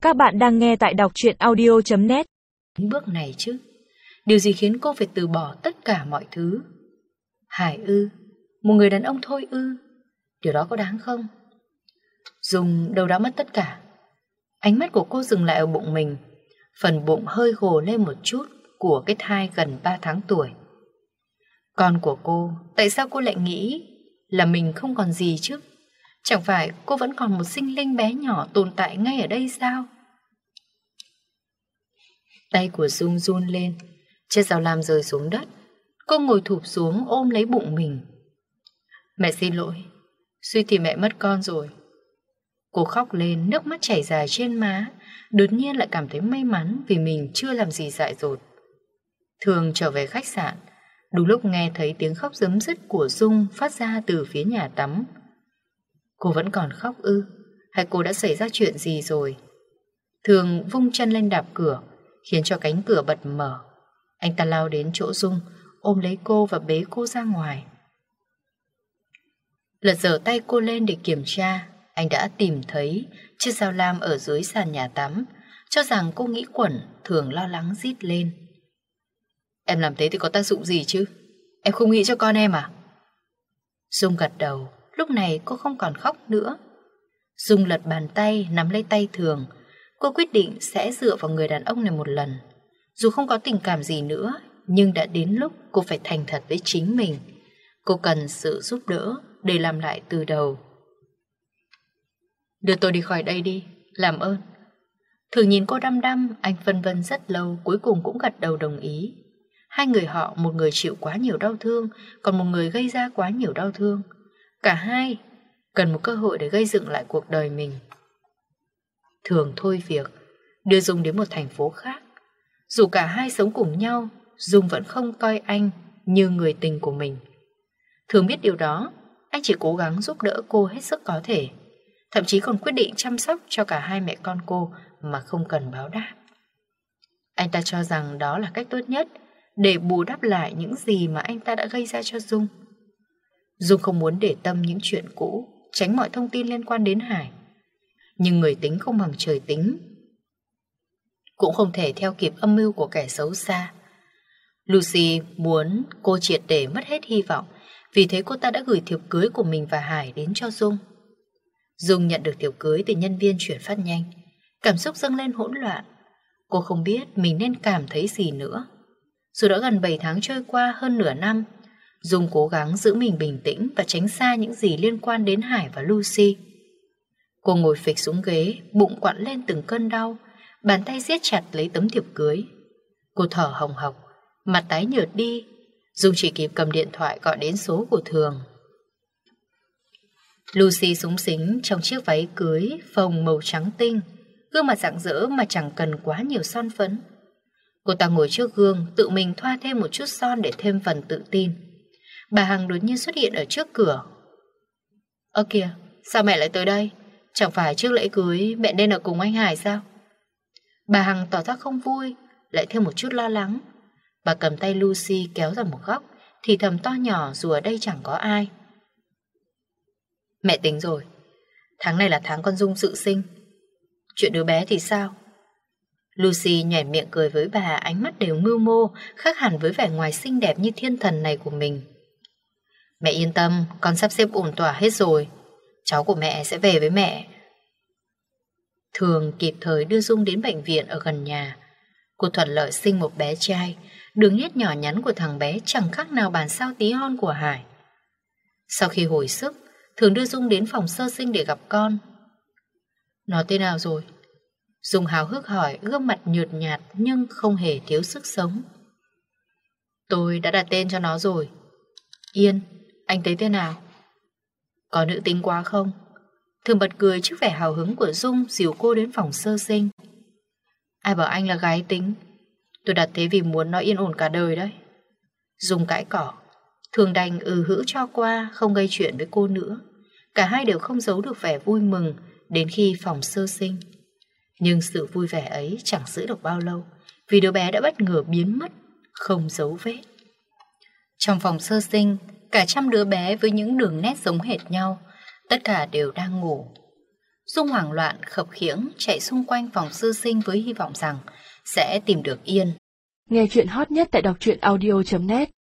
Các bạn đang nghe tại đọc truyện audio.net. Bước này chứ, điều gì khiến cô phải từ bỏ tất cả mọi thứ? Hải ư? Một người đàn ông thôi ư? Điều đó có đáng không? Dung đâu đã mất tất cả. Ánh mắt của cô dừng lại ở bụng mình. Phần bụng hơi gồ lên một chút của cái thai gần 3 tháng tuổi. Con của cô, tại sao cô lại nghĩ là mình không còn gì chứ? Chẳng phải cô vẫn còn một sinh linh bé nhỏ tồn tại ngay ở đây sao? Tay của Dung run lên, chiếc dao lam rơi xuống đất. Cô ngồi thụp xuống ôm lấy bụng mình. Mẹ xin lỗi, suýt thì mẹ mất con rồi. Cô khóc lên, nước mắt chảy dài trên má. Đột nhiên lại cảm thấy may mắn vì mình chưa làm gì dại dột. Thường trở về khách sạn, đúng lúc nghe thấy tiếng khóc rấm rứt của Dung phát ra từ phía nhà tắm. Cô vẫn còn khóc ư? Hay cô đã xảy ra chuyện gì rồi? Thường vung chân lên đạp cửa, khiến cho cánh cửa bật mở. Anh ta lao đến chỗ Dung, ôm lấy cô và bế cô ra ngoài. Lật dở tay cô lên để kiểm tra. Anh đã tìm thấy chiếc dao lam ở dưới sàn nhà tắm. Cho rằng cô nghĩ quẩn, Thường lo lắng rít lên. Em làm thế thì có tác dụng gì chứ? Em không nghĩ cho con em à? Dung gật đầu. Lúc này cô không còn khóc nữa. Dung lật bàn tay nắm lấy tay Thường. Cô quyết định sẽ dựa vào người đàn ông này một lần. Dù không có tình cảm gì nữa, nhưng đã đến lúc cô phải thành thật với chính mình. Cô cần sự giúp đỡ để làm lại từ đầu. Đưa tôi đi khỏi đây đi, làm ơn. Thường nhìn cô đăm đăm, anh phân vân rất lâu, cuối cùng cũng gật đầu đồng ý. Hai người họ, một người chịu quá nhiều đau thương, còn một người gây ra quá nhiều đau thương. Cả hai cần một cơ hội để gây dựng lại cuộc đời mình. Thường thôi việc, đưa Dung đến một thành phố khác. Dù cả hai sống cùng nhau, Dung vẫn không coi anh như người tình của mình. Thường biết điều đó, anh chỉ cố gắng giúp đỡ cô hết sức có thể. Thậm chí còn quyết định chăm sóc cho cả hai mẹ con cô mà không cần báo đáp. Anh ta cho rằng đó là cách tốt nhất để bù đắp lại những gì mà anh ta đã gây ra cho Dung. Dung không muốn để tâm những chuyện cũ, tránh mọi thông tin liên quan đến Hải. Nhưng người tính không bằng trời tính, cũng không thể theo kịp âm mưu của kẻ xấu xa. Lucy muốn cô triệt để mất hết hy vọng, vì thế cô ta đã gửi thiệp cưới của mình và Hải đến cho Dung. Dung nhận được thiệp cưới từ nhân viên chuyển phát nhanh. Cảm xúc dâng lên hỗn loạn. Cô không biết mình nên cảm thấy gì nữa. Dù đã gần 7 tháng trôi qua, hơn nửa năm, Dung cố gắng giữ mình bình tĩnh và tránh xa những gì liên quan đến Hải và Lucy. Cô ngồi phịch xuống ghế, bụng quặn lên từng cơn đau, bàn tay siết chặt lấy tấm thiệp cưới. Cô thở hồng hộc, mặt tái nhợt đi. Dung chỉ kịp cầm điện thoại gọi đến số của Thường. Lucy súng xính trong chiếc váy cưới phông màu trắng tinh, gương mặt rạng rỡ mà chẳng cần quá nhiều son phấn. Cô ta ngồi trước gương, tự mình thoa thêm một chút son để thêm phần tự tin. Bà Hằng đột nhiên xuất hiện ở trước cửa. Ơ kìa, sao mẹ lại tới đây? Chẳng phải trước lễ cưới mẹ nên ở cùng anh Hải sao? Bà Hằng tỏ ra không vui, lại thêm một chút lo lắng. Bà cầm tay Lucy kéo ra một góc, thì thầm to nhỏ dù ở đây chẳng có ai. Mẹ tính rồi, tháng này là tháng con Dung dự sinh. Chuyện đứa bé thì sao? Lucy nhoẻn miệng cười với bà, ánh mắt đều mưu mô, khác hẳn với vẻ ngoài xinh đẹp như thiên thần này của mình. Mẹ yên tâm, con sắp xếp ổn thỏa hết rồi. Cháu của mẹ sẽ về với mẹ. Thường kịp thời đưa Dung đến bệnh viện ở gần nhà. Cô thuận lợi sinh một bé trai. Đường nét nhỏ nhắn của thằng bé chẳng khác nào bản sao tí hon của Hải. Sau khi hồi sức, Thường đưa Dung đến phòng sơ sinh để gặp con. Nó thế nào rồi? Dung háo hức hỏi, gương mặt nhợt nhạt nhưng không hề thiếu sức sống. Tôi đã đặt tên cho nó rồi. Yên, anh thấy thế nào? Có nữ tính quá không? Thường bật cười trước vẻ hào hứng của Dung, dìu cô đến phòng sơ sinh. Ai bảo anh là gái tính? Tôi đặt thế vì muốn nó yên ổn cả đời đấy. Dung cãi cỏ. Thường đành hữ cho qua, không gây chuyện với cô nữa. Cả hai đều không giấu được vẻ vui mừng đến khi phòng sơ sinh. Nhưng sự vui vẻ ấy chẳng giữ được bao lâu, vì đứa bé đã bất ngờ biến mất, không dấu vết. Trong phòng sơ sinh, cả trăm đứa bé với những đường nét giống hệt nhau, tất cả đều đang ngủ. Dung hoảng loạn khập khiễng chạy xung quanh phòng sư sinh với hy vọng rằng sẽ tìm được Yên. Nghe chuyện hot nhất tại đọc truyện audio.net